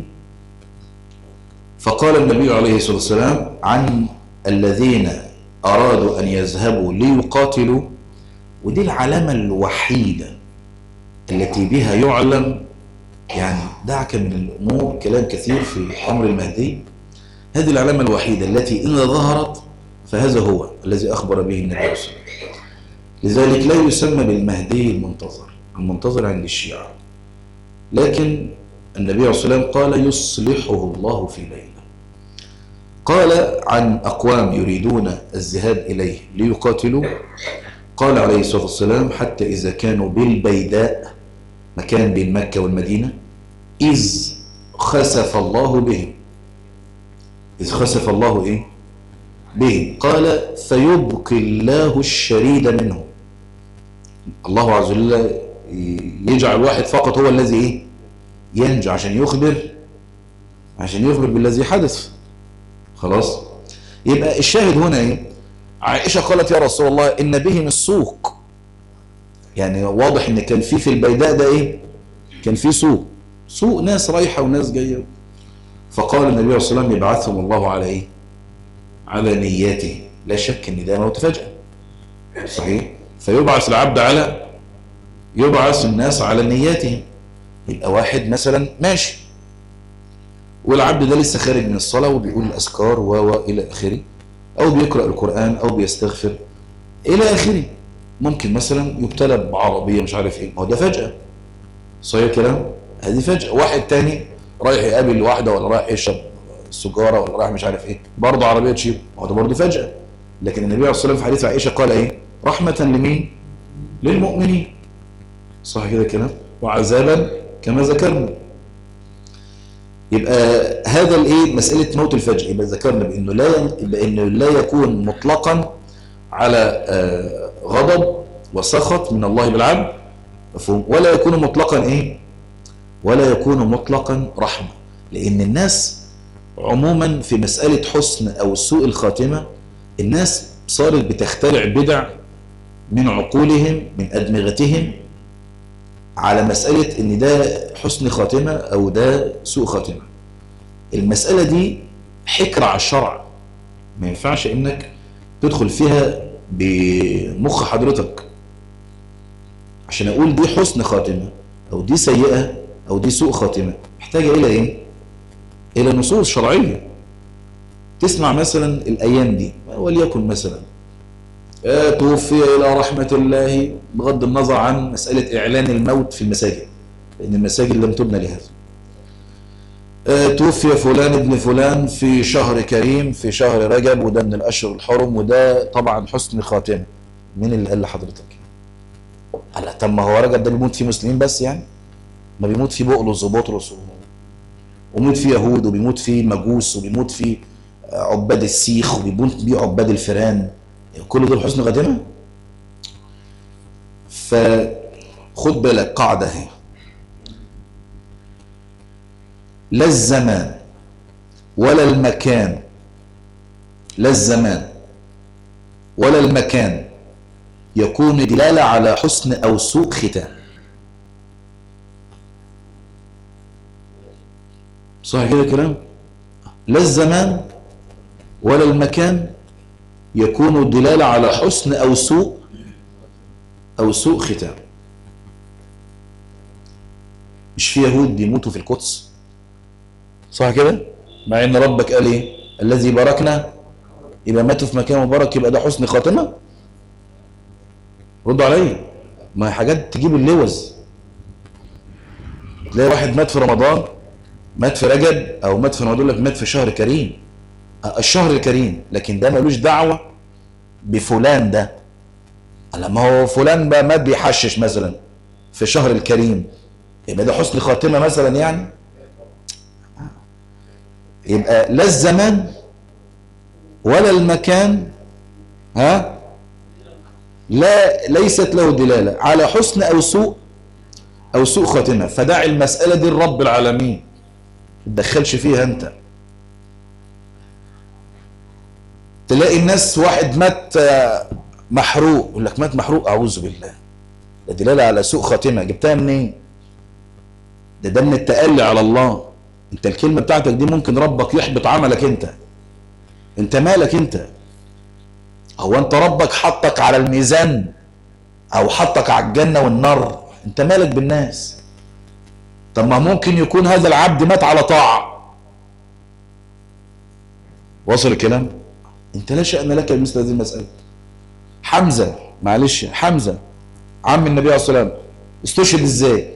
فقال النبي عليه الصلاة والسلام عن الذين أرادوا أن يذهبوا ليقاتلوا، ودي العلامة الوحيدة التي بها يعلم، يعني دعك من الأمور كلام كثير في أمر المهدي، هذه العلامة الوحيدة التي إذا ظهرت فهذا هو الذي أخبر به النبي صلى الله عليه وسلم. لذلك لا يسمى بالمهدي المنتظر، المنتظر عند الشيعة، لكن النبي عليه الصلاة والسلام قال: يصلحه الله في ليلة. قال عن أقوام يريدون الذهاب إليه ليقاتلوا، قال عليه الصلاة والسلام: حتى إذا كانوا بالبيداء، مكان بين مكة والمدينة، إذ خسف الله بهم، إذ خسف الله إيه؟ بهم، قال: فيبقي الله الشريد منهم. الله عز وجل يجعل واحد فقط هو الذي إيه؟ ينجو، عشان يخبر عشان يخبر بالذي حدث. خلاص، يبقى الشاهد هنا إيه؟ عائشة قالت: يا رسول الله إن بهم السوق، يعني واضح ان كان في في البيداء ده ايه؟ كان في سوق سوق ناس رايحة وناس جاية. فقال النبي صلى الله عليه وسلم يبعثهم الله على ايه؟ على نياته. لا شك ان ده موت فجأة، صحيح؟ فيبعث العبد على يبعث الناس على نياتهم. يبقى واحد مثلا ماشي والعبد ده لسه خارج من الصلاة وبيقول الأذكار و إلى آخره، أو بيقرأ القرآن أو بيستغفر إلى آخره. ممكن مثلا يبتلى بعربية مش عارف إيه، ما هو ده فجأة، صحيح الكلام؟ هذه فجأة. واحد تاني رايح يقابل واحدة ولا رايح يشرب سجارة ولا رايح مش عارف إيه، برضه عربية تشيله، ما هو ده برضه فجأة. لكن النبي عليه الصلاة والسلام في حديث عائشة قال إيه؟ رحمة لمين؟ للمؤمنين، صح كده الكلام؟ وعذابا كما ذكرنا. يبقى هذا الايه مساله موت الفجأة، يبقى ذكرنا بانه لا بانه لا يكون مطلقا على غضب وسخط من الله بالعبد، مفهوم؟ ولا يكون مطلقا ايه؟ ولا يكون مطلقا رحمه. لان الناس عموما في مساله حسن او سوء الخاتمه، الناس صارت بتخترع بدع من عقولهم من ادمغتهم على مسألة ان ده حسن خاتمة او ده سوء خاتمة. المسألة دي حكر على الشرع، ما ينفعش انك تدخل فيها بمخ حضرتك عشان اقول دي حسن خاتمة او دي سيئة او دي سوء خاتمة. محتاجة الى ايه؟ الى نصوص شرعية. تسمع مثلا الايام دي وليكن مثلا توفي إلى رحمة الله، بغض النظر عن مسألة إعلان الموت في المساجد لأن المساجد لم تبنى لهذا. توفي فلان ابن فلان في شهر كريم في شهر رجب وده من الأشهر الحرم وده طبعا حسن خاتمة. مين اللي قال لحضرتك؟ قال طب ما هو رجب ده بيموت فيه مسلمين بس يعني؟ ما بيموت فيه بقلص وبطرس وبيموت فيه يهود وبيموت فيه مجوس وبيموت فيه عباد السيخ وبيموت فيه عباد الفيران، كل دول حسن خاتمة؟ فخد بالك قاعدة هي، لا الزمان ولا المكان لا الزمان ولا المكان يكون دلالة على حسن أو سوء ختام. صح كده كلام؟ لا الزمان ولا المكان يكون دلالة على حسن أو سوء أو سوء ختام. مش في يهود بيموتوا في القدس، صح كده؟ مع إن ربك قال إيه؟ الذي باركنا، يبقى ماتوا في مكان مبارك يبقى ده حسن خاتمة؟ ردوا عليا، ما هي حاجات تجيب اللوز. تلاقي واحد مات في رمضان، مات في رجب، أو مات في رمضان لك مات في شهر كريم، الشهر الكريم، لكن ده ملوش دعوة بفلان ده. لما هو فلان بقى مات بيحشش مثلا في شهر الكريم يبقى ده حسن خاتمة مثلا يعني؟ يبقى لا الزمان ولا المكان ها لا ليست له دلالة على حسن أو سوء أو سوء خاتمة. فدع المسألة دي لرب العالمين، ما تدخلش فيها أنت. تلاقي الناس واحد مات محروق، يقول لك مات محروق، أعوذ بالله، ده دلالة على سوء خاتمة. جبتها منين؟ ده ده من التألي على الله. انت الكلمة بتاعتك دي ممكن ربك يحبط عملك. انت انت مالك انت؟ هو انت ربك حطك على الميزان او حطك على الجنة والنار؟ انت مالك بالناس؟ طب ما ممكن يكون هذا العبد مات على طاعة. وصل الكلام؟ انت لا شأن لك بمثل هذه المسألة. حمزة، معلش، حمزة عم النبي عليه الصلاة والسلام استشهد ازاي؟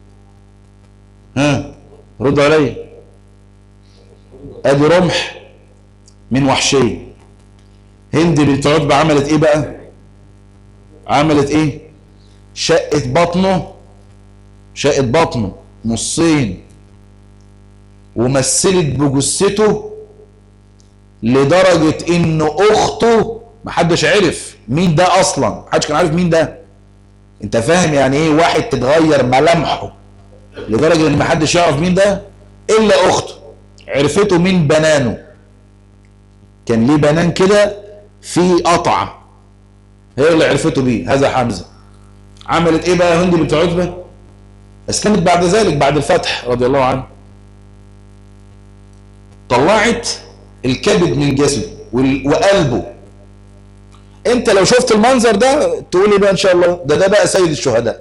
ها ردوا عليا. ادي رمح من وحشي. هند بنت عتبة عملت ايه بقى؟ عملت ايه؟ شقت بطنه، شقت بطنه نصين ومثلت بجثته لدرجة ان اخته محدش عرف مين ده اصلا، محدش كان عارف مين ده. انت فاهم يعني ايه واحد تتغير ملامحه لدرجة ان محدش يعرف مين ده الا اخته؟ عرفته من بنانه، كان ليه بنان كده في قطعة، هي اللي عرفته بيه. هذا حمزة عملت ايه بقى هند بنت عتبة؟ اسلمت بعد ذلك بعد الفتح رضي الله عنه. طلعت الكبد من جسده وقلبه. انت لو شفت المنظر ده تقول لي بقى ان شاء الله ده ده بقى سيد الشهداء.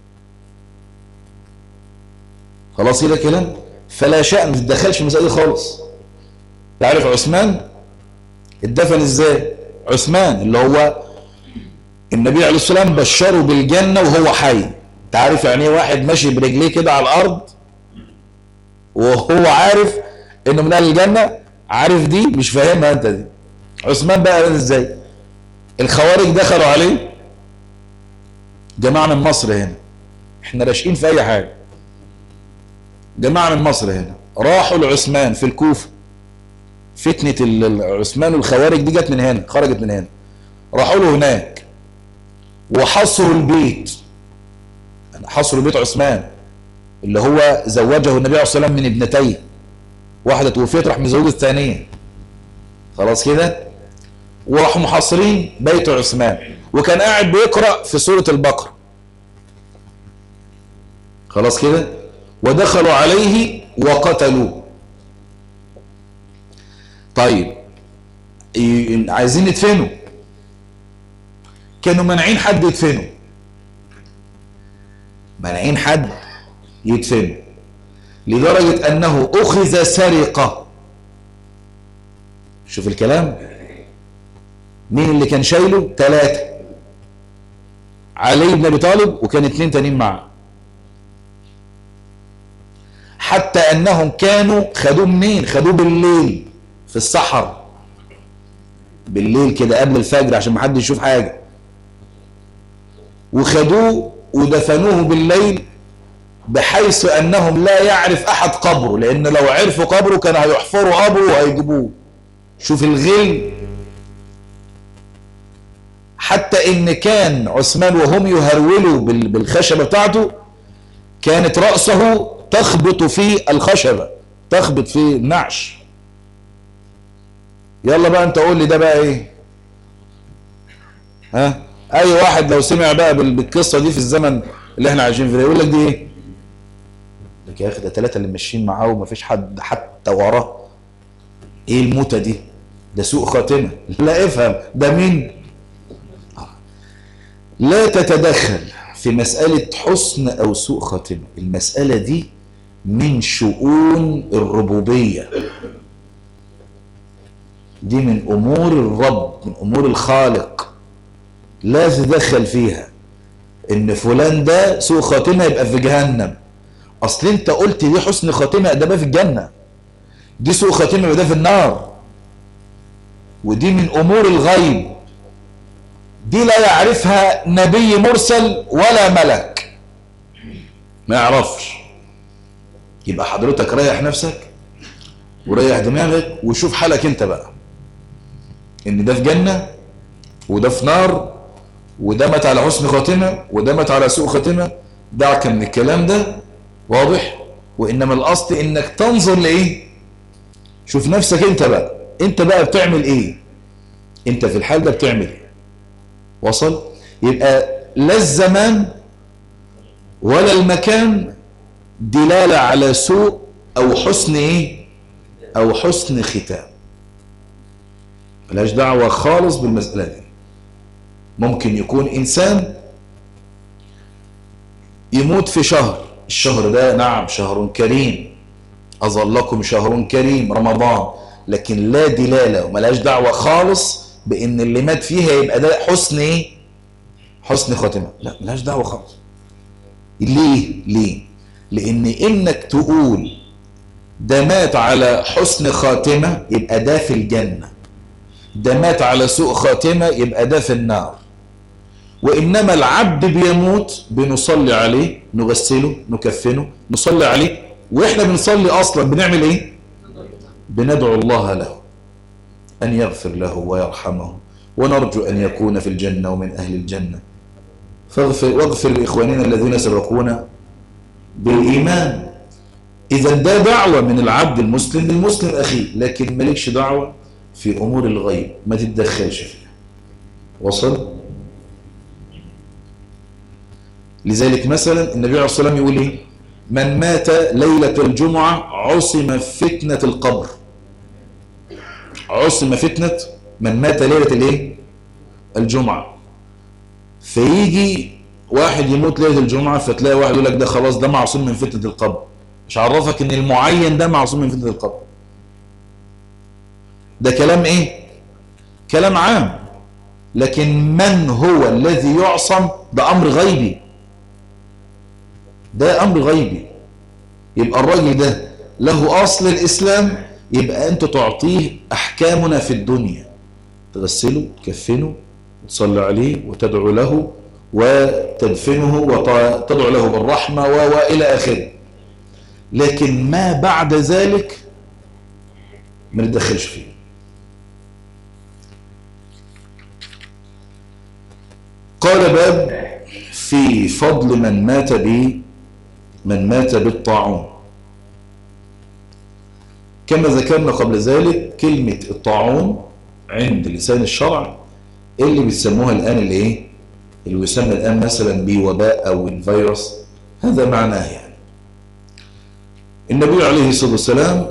خلاص كده كلام. فلا شأن ما تتدخلش في المسألة دي خالص. تعرف عثمان اتدفن ازاي؟ عثمان اللي هو النبي عليه الصلاة والسلام بشره بالجنة وهو حي. انت عارف يعني ايه واحد ماشي برجليه كده على الارض وهو عارف انه من اهل الجنة؟ عارف دي مش فاهمها انت دي. عثمان بقى قال ازاي؟ الخوارج دخلوا عليه جماعة من مصر هنا، احنا راشقين في اي حاجة، جماعة من مصر هنا راحوا لعثمان في الكوفة. فتنة عثمان والخوارج دي جت من هنا، خرجت من هنا. راحوا له هناك وحصروا البيت، حصروا بيت عثمان اللي هو زوجه النبي عليه الصلاة والسلام من ابنتيه، واحدة توفيت راح مزوجة الثانية. خلاص كده. وراحوا محاصرين بيت عثمان وكان قاعد بيقرأ في سورة البقرة. خلاص كده. ودخلوا عليه وقتلوه. طيب عايزين يدفنوا، كانوا منعين حد يدفنوا، منعين حد يدفنوا لدرجة أنه أخذ سرقة. شوف الكلام. مين اللي كان شايله؟ ثلاثة. علي بن أبي طالب وكان اتنين تانيين معه. حتى أنهم كانوا خدوه منين؟ خدوه بالليل في الصحراء، بالليل كده قبل الفجر عشان ما حد يشوف حاجة، وخدوه ودفنوه بالليل بحيث أنهم لا يعرف أحد قبره، لأن لو عرفوا قبره كان هيحفروا قبره وهيجيبوه. شوف الغل. حتى إن كان عثمان وهم يهرولوا بالخشبة بتاعته كانت رأسه تخبط في الخشبة، تخبط في النعش. يلا بقى انت قول لي ده بقى ايه؟ ها؟ اي واحد لو سمع بقى بالقصة دي في الزمن اللي احنا عايشين فيه يقول لك دي ايه؟ لك يا اخي ده ثلاثة اللي ماشيين معاه ومفيش حد حتى وراه. ايه الموتة دي؟ ده سوء خاتمة. لا افهم ده مين؟ لا تتدخل في مسألة حسن او سوء خاتمة. المسألة دي من شؤون الربوبية، دي من امور الرب، من امور الخالق، لا تتدخل فيها. ان فلان ده سوء خاتمة يبقى في جهنم، اصل انت قلت دي حسن خاتمة ده بقى في الجنة، دي سوء خاتمة يبقى ده في النار. ودي من امور الغيب، دي لا يعرفها نبي مرسل ولا ملك، ما يعرفش. يبقى حضرتك ريح نفسك وريح دماغك وشوف حالك انت بقى، ان ده في جنة وده في نار، وده مات على حسن خاتمة وده مات على سوء خاتمة. دعك من الكلام ده، واضح؟ وانما الاصل انك تنظر لايه؟ شوف نفسك انت بقى، انت بقى بتعمل ايه؟ انت في الحال ده بتعمل ايه؟ وصل؟ يبقى لا الزمان ولا المكان دلالة على سوء او حسن ايه؟ او حسن ختام. ملاش دعوة خالص بالمسألة دي. ممكن يكون انسان يموت في شهر، الشهر ده نعم شهر كريم، اظلكم شهر كريم رمضان، لكن لا دلالة وملاش دعوة خالص بان اللي مات فيها يبقى ده حسن ايه؟ حسن خاتمة. لا ملاش دعوة خالص. ليه؟ ليه؟ لان انك تقول ده مات على حسن خاتمة يبقى ده في الجنة، ده مات على سوء خاتمة يبقى ده في النار. وإنما العبد بيموت بنصلي عليه، نغسله، نكفنه، نصلي عليه. وإحنا بنصلي أصلا بنعمل إيه؟ بندعو الله له أن يغفر له ويرحمه، ونرجو أن يكون في الجنة ومن أهل الجنة. فاغفر واغفر لإخواننا الذين سبقونا بالإيمان. إذا ده دعوة من العبد المسلم للمسلم أخيه، لكن مالكش دعوة في أمور الغيب، ما تتدخلش فيها. وصل؟ لذلك مثلا النبي عليه الصلاة والسلام يقول ايه؟ من مات ليلة الجمعة عصم فتنة القبر. عصم فتنة من مات ليلة الايه؟ الجمعة. فيجي واحد يموت ليلة الجمعة فتلاقي واحد يقول لك ده خلاص ده معصوم من فتنة القبر. مش عرفك ان المعين ده معصوم من فتنة القبر. ده كلام ايه؟ كلام عام. لكن من هو الذي يعصم؟ ده امر غيبي. ده امر غيبي. يبقى الراجل ده له اصل الاسلام، يبقى انت تعطيه احكامنا في الدنيا، تغسله تكفنه وتصلي عليه وتدعو له وتدفنه وتدعو له بالرحمة والى اخره. لكن ما بعد ذلك ما ندخلش فيه. قال باب في فضل من مات ب من مات بالطاعون. كما ذكرنا قبل ذلك كلمة الطاعون عند لسان الشرع اللي بيسموها الآن الايه؟ اللي بيسمى الآن مثلا بوباء أو الفيروس، هذا معناه يعني. النبي عليه الصلاة والسلام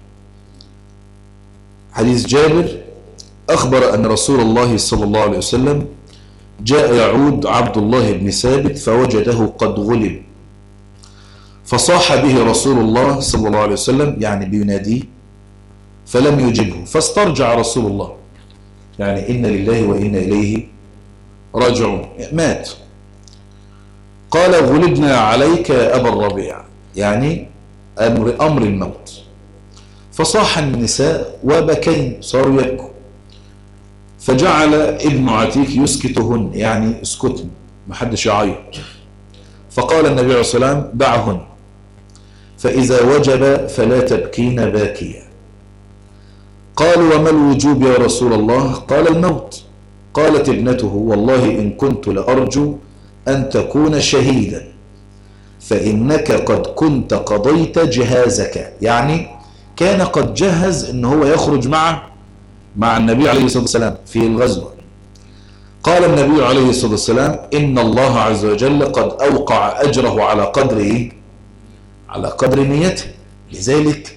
حديث جابر أخبر أن رسول الله صلى الله عليه وسلم جاء يعود عبد الله بن ثابت فوجده قد غلب، فصاح به رسول الله صلى الله عليه وسلم يعني بيناديه فلم يجبه، فاسترجع رسول الله يعني إن لله وإنا إليه راجعون، مات. قال غلبنا عليك يا أبا الربيع يعني أمر, أمر الموت. فصاح النساء وبكين، صاروا يبكوا. فجعل ابن عتيك يسكتهن يعني اسكتن محدش يعيط. فقال النبي عليه الصلاة والسلام دعهن فإذا وجب فلا تبكين باكيا. قالوا وما الوجوب يا رسول الله؟ قال الموت. قالت ابنته والله إن كنت لأرجو أن تكون شهيدا فإنك قد كنت قضيت جهازك، يعني كان قد جهز إن هو يخرج مع مع النبي عليه الصلاة والسلام في الغزوة. قال النبي عليه الصلاة والسلام إن الله عز وجل قد أوقع أجره على قدر إيه؟ على قدر نيته. لذلك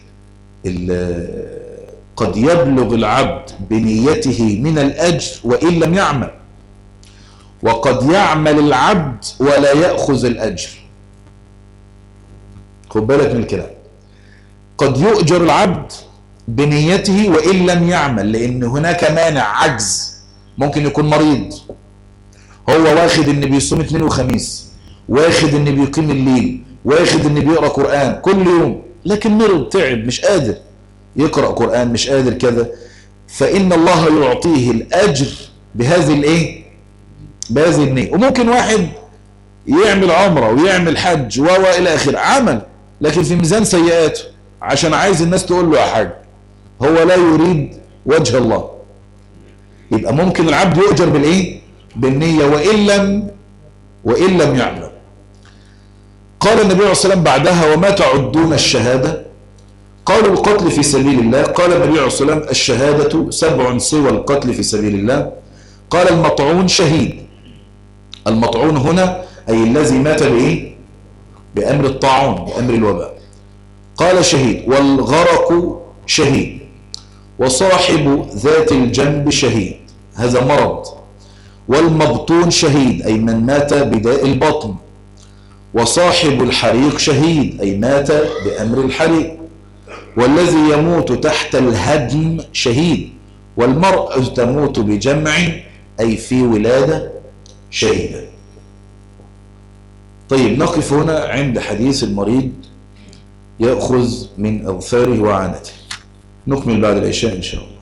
قد يبلغ العبد بنيته من الأجر وإن لم يعمل، وقد يعمل العبد ولا يأخذ الأجر. خد بالك من الكلام. قد يؤجر العبد بنيته وإن لم يعمل، لأن هناك مانع عجز. ممكن يكون مريض، هو واخد إن بيصوم اثنين وخميس، واخد إن بيقيم الليل، واخد إن بيقرأ قرآن كل يوم، لكن مرض تعب مش قادر يقرأ قرآن، مش قادر كذا، فإن الله يعطيه الأجر بهذه الإيه؟ بهذه النية. وممكن واحد يعمل عمرة ويعمل حج وإلى آخر عمل، لكن في ميزان سيئاته عشان عايز الناس تقول له يا حاج، هو لا يريد وجه الله. يبقى ممكن العبد يؤجر بالإيه؟ بالنية وإن لم وإن لم يعمل. قال النبي عليه الصلاة والسلام بعدها وما تعدون الشهادة؟ قالوا القتل في سبيل الله. قال النبي عليه الصلاة والسلام الشهادة سبع سوى القتل في سبيل الله. قال المطعون شهيد. المطعون هنا أي الذي مات بإيه؟ بأمر الطاعون، بأمر الوباء. قال شهيد. والغرق شهيد. وصاحب ذات الجنب شهيد، هذا مرض. والمبطون شهيد أي من مات بداء البطن. وصاحب الحريق شهيد أي مات بأمر الحريق. والذي يموت تحت الهدم شهيد. والمرأة تموت بجمع أي في ولادة شهيدة. طيب نقف هنا عند حديث المريض يأخذ من أظفاره وعانته. نكمل بعد العشاء إن شاء الله.